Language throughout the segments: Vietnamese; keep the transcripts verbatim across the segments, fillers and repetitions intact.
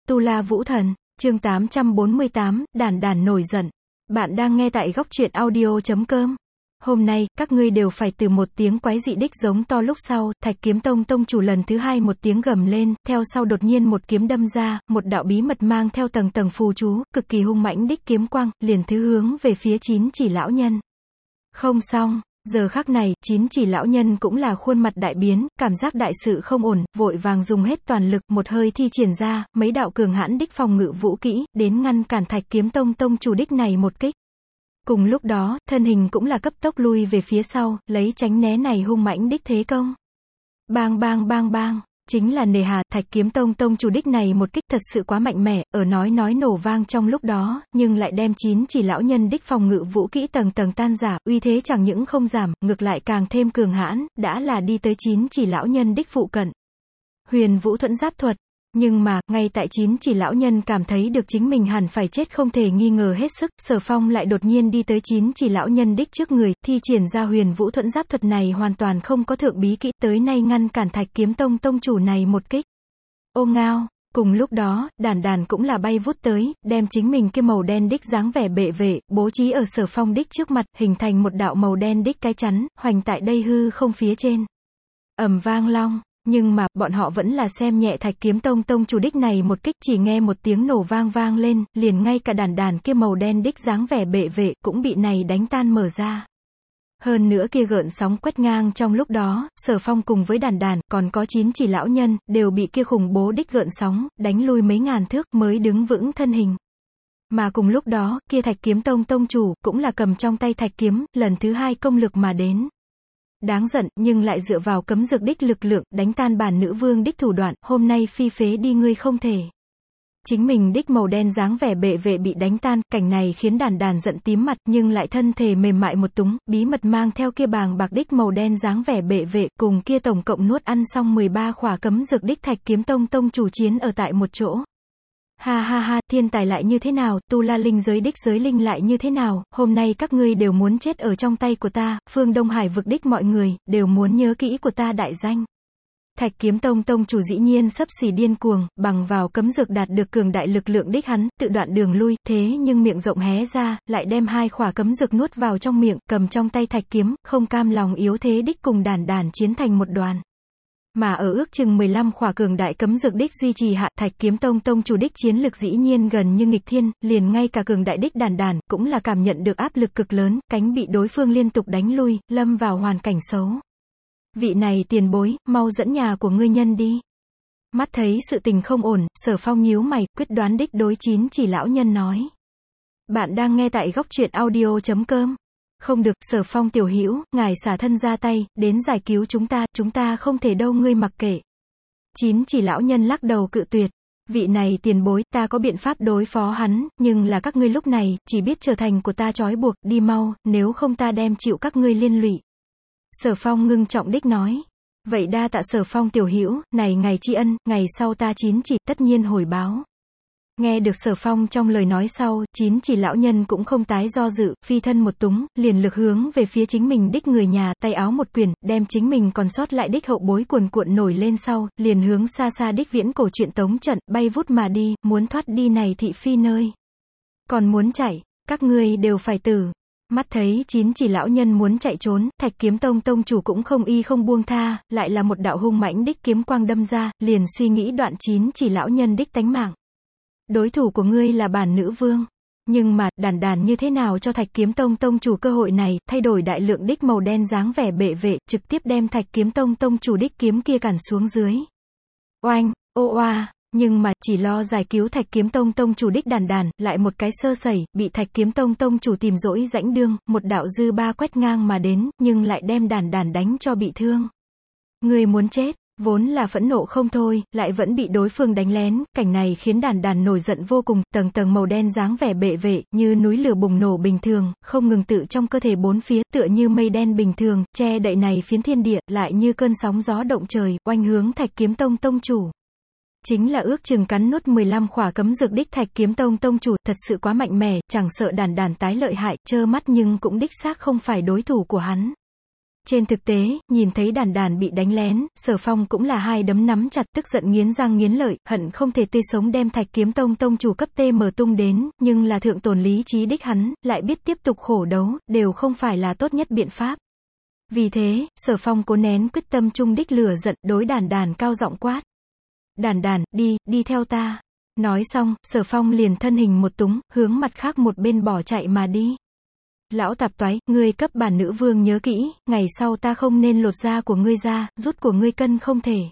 Tu La Vũ Thần, chương tám trăm bốn mươi tám, đàn đàn nổi giận. Bạn đang nghe tại góc truyện audio chấm com. Hôm nay, các ngươi đều phải từ một tiếng quái dị đích giống to lúc sau, Thạch Kiếm Tông tông chủ lần thứ hai một tiếng gầm lên, theo sau đột nhiên một kiếm đâm ra, một đạo bí mật mang theo tầng tầng phù chú, cực kỳ hung mãnh đích kiếm quang, liền thứ hướng về phía chín chỉ lão nhân. Không xong. Giờ khắc này, chín chỉ lão nhân cũng là khuôn mặt đại biến, cảm giác đại sự không ổn, vội vàng dùng hết toàn lực, một hơi thi triển ra, mấy đạo cường hãn đích phòng ngự vũ kỹ, đến ngăn cản Thạch Kiếm Tông tông chủ đích này một kích. Cùng lúc đó, thân hình cũng là cấp tốc lui về phía sau, lấy tránh né này hung mãnh đích thế công. Bang bang bang bang, chính là nề hà, Thạch Kiếm Tông tông chủ đích này một kích thật sự quá mạnh mẽ, ở nói nói nổ vang trong lúc đó, nhưng lại đem chín chỉ lão nhân đích phòng ngự vũ kỹ tầng tầng tan rã, uy thế chẳng những không giảm, ngược lại càng thêm cường hãn, đã là đi tới chín chỉ lão nhân đích phụ cận. Huyền Vũ Thuẫn Giáp Thuật. Nhưng mà, ngay tại chín chỉ lão nhân cảm thấy được chính mình hẳn phải chết không thể nghi ngờ hết sức, Sở Phong lại đột nhiên đi tới chín chỉ lão nhân đích trước người, thi triển ra Huyền Vũ Thuẫn Giáp Thuật này hoàn toàn không có thượng bí kỹ, tới nay ngăn cản Thạch Kiếm Tông tông chủ này một kích. Ô ngao, cùng lúc đó, đàn đàn cũng là bay vút tới, đem chính mình kia màu đen đích dáng vẻ bệ vệ, bố trí ở Sở Phong đích trước mặt, hình thành một đạo màu đen đích cái chắn, hoành tại đây hư không phía trên. Ầm vang long. Nhưng mà, bọn họ vẫn là xem nhẹ Thạch Kiếm Tông tông chủ đích này một kích, chỉ nghe một tiếng nổ vang vang lên, liền ngay cả đàn đàn kia màu đen đích dáng vẻ bệ vệ, cũng bị này đánh tan mở ra. Hơn nữa kia gợn sóng quét ngang trong lúc đó, Sở Phong cùng với đàn đàn, còn có chín chỉ lão nhân, đều bị kia khủng bố đích gợn sóng, đánh lui mấy ngàn thước mới đứng vững thân hình. Mà cùng lúc đó, kia Thạch Kiếm Tông tông chủ, cũng là cầm trong tay thạch kiếm, lần thứ hai công lực mà đến. Đáng giận, nhưng lại dựa vào cấm dược đích lực lượng, đánh tan bản nữ vương đích thủ đoạn, hôm nay phi phế đi ngươi không thể. Chính mình đích màu đen dáng vẻ bệ vệ bị đánh tan, cảnh này khiến đàn đàn giận tím mặt, nhưng lại thân thể mềm mại một túng, bí mật mang theo kia bàng bạc đích màu đen dáng vẻ bệ vệ, cùng kia tổng cộng nuốt ăn xong mười ba khỏa cấm dược đích Thạch Kiếm Tông tông chủ chiến ở tại một chỗ. Ha ha ha, thiên tài lại như thế nào, tu la linh giới đích giới linh lại như thế nào, hôm nay các ngươi đều muốn chết ở trong tay của ta, phương Đông Hải vực đích mọi người, đều muốn nhớ kỹ của ta đại danh. Thạch Kiếm Tông tông chủ dĩ nhiên sắp xỉ điên cuồng, bằng vào cấm dược đạt được cường đại lực lượng đích hắn, tự đoạn đường lui, thế nhưng miệng rộng hé ra, lại đem hai khỏa cấm dược nuốt vào trong miệng, cầm trong tay thạch kiếm, không cam lòng yếu thế đích cùng đàn đàn chiến thành một đoàn. Mà ở ước chừng mười lăm khỏa cường đại cấm dược đích duy trì hạ, Thạch Kiếm Tông tông chủ đích chiến lực dĩ nhiên gần như nghịch thiên, liền ngay cả cường đại đích đàn đàn, cũng là cảm nhận được áp lực cực lớn, cánh bị đối phương liên tục đánh lui, lâm vào hoàn cảnh xấu. Vị này tiền bối, mau dẫn nhà của ngươi nhân đi. Mắt thấy sự tình không ổn, Sở Phong nhíu mày, quyết đoán đích đối chín chỉ lão nhân nói. Bạn đang nghe tại góc truyện audio chấm com. Không được, Sở Phong tiểu hữu, ngài xả thân ra tay, đến giải cứu chúng ta, chúng ta không thể đâu ngươi mặc kệ. Chín chỉ lão nhân lắc đầu cự tuyệt. Vị này tiền bối, ta có biện pháp đối phó hắn, nhưng là các ngươi lúc này, chỉ biết trở thành của ta trói buộc, đi mau, nếu không ta đem chịu các ngươi liên lụy. Sở Phong ngưng trọng đích nói. Vậy đa tạ Sở Phong tiểu hữu, này ngày tri ân, ngày sau ta chín chỉ tất nhiên hồi báo. Nghe được Sở Phong trong lời nói sau, chín chỉ lão nhân cũng không tái do dự, phi thân một túng, liền lực hướng về phía chính mình đích người nhà, tay áo một quyển, đem chính mình còn sót lại đích hậu bối cuồn cuộn nổi lên sau, liền hướng xa xa đích viễn cổ truyện tống trận, bay vút mà đi, muốn thoát đi này thị phi nơi. Còn muốn chạy, các ngươi đều phải tử. Mắt thấy chín chỉ lão nhân muốn chạy trốn, Thạch Kiếm Tông tông chủ cũng không y không buông tha, lại là một đạo hung mãnh đích kiếm quang đâm ra, liền suy nghĩ đoạn chín chỉ lão nhân đích tánh mạng. Đối thủ của ngươi là bản nữ vương. Nhưng mà, đàn đàn như thế nào cho Thạch Kiếm Tông tông chủ cơ hội này, thay đổi đại lượng đích màu đen dáng vẻ bệ vệ, trực tiếp đem Thạch Kiếm Tông tông chủ đích kiếm kia cản xuống dưới. Oanh, ô oa, nhưng mà, chỉ lo giải cứu Thạch Kiếm Tông tông chủ đích đàn đàn, lại một cái sơ sẩy, bị Thạch Kiếm Tông tông chủ tìm dỗi rãnh đương, một đạo dư ba quét ngang mà đến, nhưng lại đem đàn đàn đánh cho bị thương. Ngươi muốn chết. Vốn là phẫn nộ không thôi, lại vẫn bị đối phương đánh lén, cảnh này khiến đàn đàn nổi giận vô cùng, tầng tầng màu đen dáng vẻ bệ vệ, như núi lửa bùng nổ bình thường, không ngừng tự trong cơ thể bốn phía, tựa như mây đen bình thường, che đậy này phiến thiên địa, lại như cơn sóng gió động trời, oanh hướng Thạch Kiếm Tông tông chủ. Chính là ước chừng cắn nuốt mười lăm khỏa cấm dược đích Thạch Kiếm Tông tông chủ, thật sự quá mạnh mẽ, chẳng sợ đàn đàn tái lợi hại, trơ mắt nhưng cũng đích xác không phải đối thủ của hắn. Trên thực tế, nhìn thấy đàn đàn bị đánh lén, Sở Phong cũng là hai đấm nắm chặt, tức giận nghiến răng nghiến lợi, hận không thể tươi sống đem Thạch Kiếm Tông tông chủ cấp tê em tung đến, nhưng là thượng tồn lý trí đích hắn, lại biết tiếp tục khổ đấu, đều không phải là tốt nhất biện pháp. Vì thế, Sở Phong cố nén quyết tâm trung đích lửa giận, đối đàn đàn cao giọng quát. Đàn đàn, đi, đi theo ta. Nói xong, Sở Phong liền thân hình một túng, hướng mặt khác một bên bỏ chạy mà đi. Lão tạp toái, ngươi cấp bản nữ vương nhớ kỹ, ngày sau ta không nên lột da của ngươi ra, rút của ngươi cân không thể.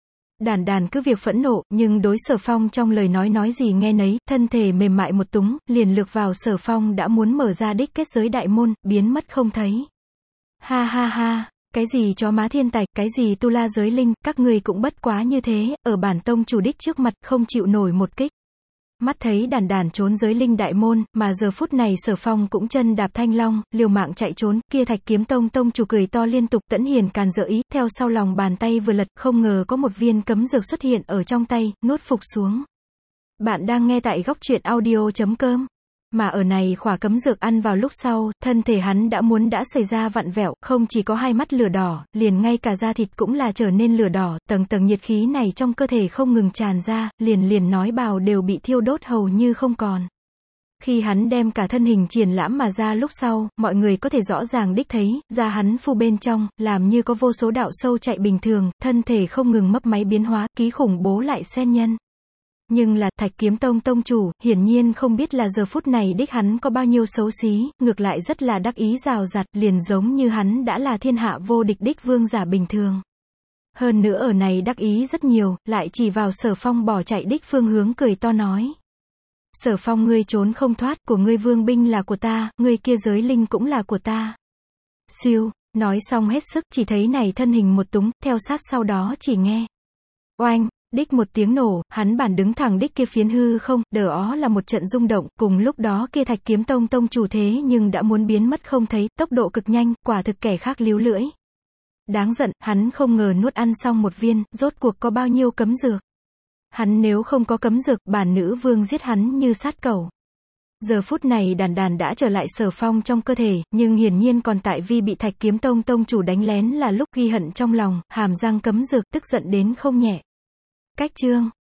Đàn đàn cứ việc phẫn nộ, nhưng đối Sở Phong trong lời nói nói gì nghe nấy, thân thể mềm mại một túng, liền lược vào Sở Phong đã muốn mở ra đích kết giới đại môn, biến mất không thấy. Ha ha ha, cái gì chó má thiên tạch, cái gì tu la giới linh, các ngươi cũng bất quá như thế, ở bản tông chủ đích trước mặt, không chịu nổi một kích. Mắt thấy đàn đàn trốn giới linh đại môn, mà giờ phút này Sở Phong cũng chân đạp thanh long, liều mạng chạy trốn, kia Thạch Kiếm Tông tông chủ cười to liên tục, Tẫn Hiền càn dỡ ý, theo sau lòng bàn tay vừa lật, không ngờ có một viên cấm dược xuất hiện ở trong tay, nuốt phục xuống. Bạn đang nghe tại góc truyện audio chấm com. Mà ở này khỏa cấm dược ăn vào lúc sau, thân thể hắn đã muốn đã xảy ra vặn vẹo, không chỉ có hai mắt lửa đỏ, liền ngay cả da thịt cũng là trở nên lửa đỏ, tầng tầng nhiệt khí này trong cơ thể không ngừng tràn ra, liền liền nói bào đều bị thiêu đốt hầu như không còn. Khi hắn đem cả thân hình triển lãm mà ra lúc sau, mọi người có thể rõ ràng đích thấy, da hắn phu bên trong, làm như có vô số đạo sâu chạy bình thường, thân thể không ngừng mấp máy biến hóa, ký khủng bố lại xen nhân. Nhưng là, Thạch Kiếm Tông tông chủ, hiển nhiên không biết là giờ phút này đích hắn có bao nhiêu xấu xí, ngược lại rất là đắc ý rào rạt, liền giống như hắn đã là thiên hạ vô địch đích vương giả bình thường. Hơn nữa ở này đắc ý rất nhiều, lại chỉ vào Sở Phong bỏ chạy đích phương hướng cười to nói. Sở Phong ngươi trốn không thoát, của ngươi vương binh là của ta, ngươi kia giới linh cũng là của ta. Siêu, nói xong hết sức, chỉ thấy này thân hình một túng, theo sát sau đó chỉ nghe. Oanh. Đích một tiếng nổ, hắn bản đứng thẳng đích kia phiến hư không, đờ ó là một trận rung động, cùng lúc đó kia Thạch Kiếm Tông tông chủ thế nhưng đã muốn biến mất không thấy, tốc độ cực nhanh, quả thực kẻ khác líu lưỡi. Đáng giận, hắn không ngờ nuốt ăn xong một viên, rốt cuộc có bao nhiêu cấm dược. Hắn nếu không có cấm dược, bản nữ vương giết hắn như sát cẩu. Giờ phút này đàn đàn đã trở lại Sở Phong trong cơ thể, nhưng hiển nhiên còn tại vì bị Thạch Kiếm Tông tông chủ đánh lén là lúc ghi hận trong lòng, hàm răng cấm dược, tức giận đến không nhẹ. Cách chương